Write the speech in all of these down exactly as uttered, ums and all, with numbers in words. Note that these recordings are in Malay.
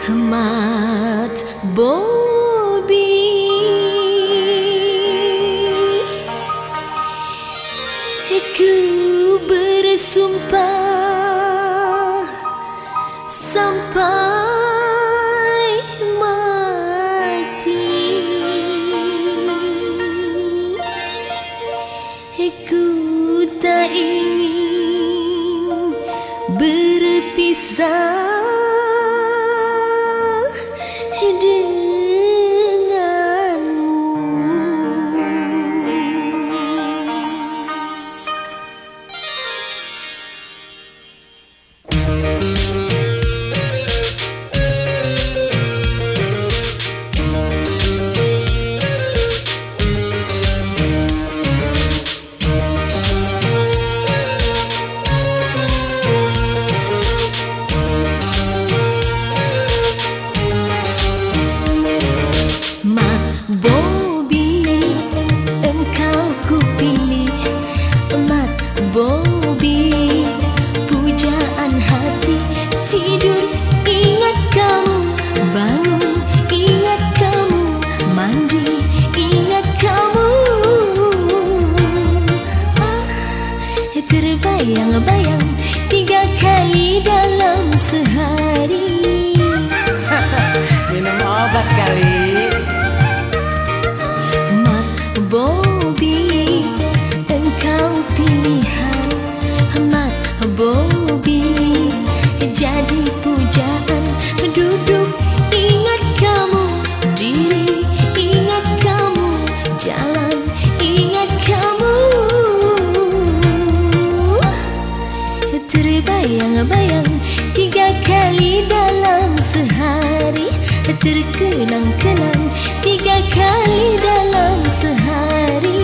Mat Bobby, ku bersumpah sampai mati, ku tak ingin berpisah Bobby, pujaan hati, tidur ingat kamu, bangun ingat kamu, mandi ingat kamu. Ah, terbayang-bayang tiga kali dalam sehari. Minum obat kali. Mat Bobby, engkau pilihan. Mat Bobby, jadi pujaan, duduk ingat kamu, diri ingat kamu, jalan ingat kamu. Terbayang-bayang tiga kali dalam sehari, terkenang-kenang tiga kali dalam sehari.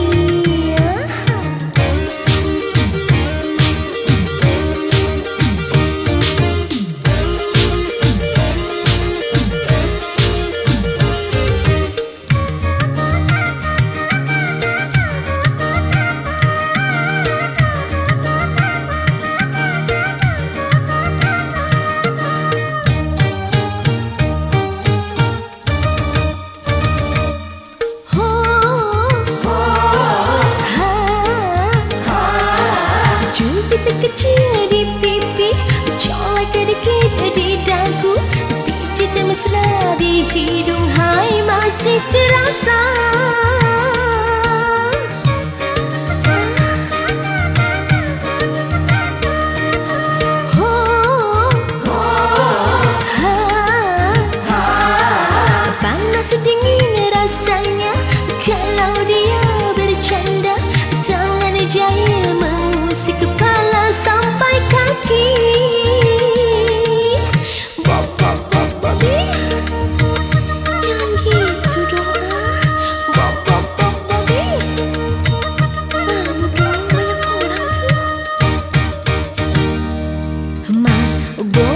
Kecil di pipi, colek sedikit di dagu, pijit mesra di hidung, hai masih terasa. Oh, ha, panas dingin rasanya kalau dia bercanda, tangan jahil mengusik kepala sampai kaki. Bob, Bob, Bob, Bobby, jangan gitu dong. Bob, Bob, Bob, Bobby, malu dong banyak orang tuh. Mat Bobby,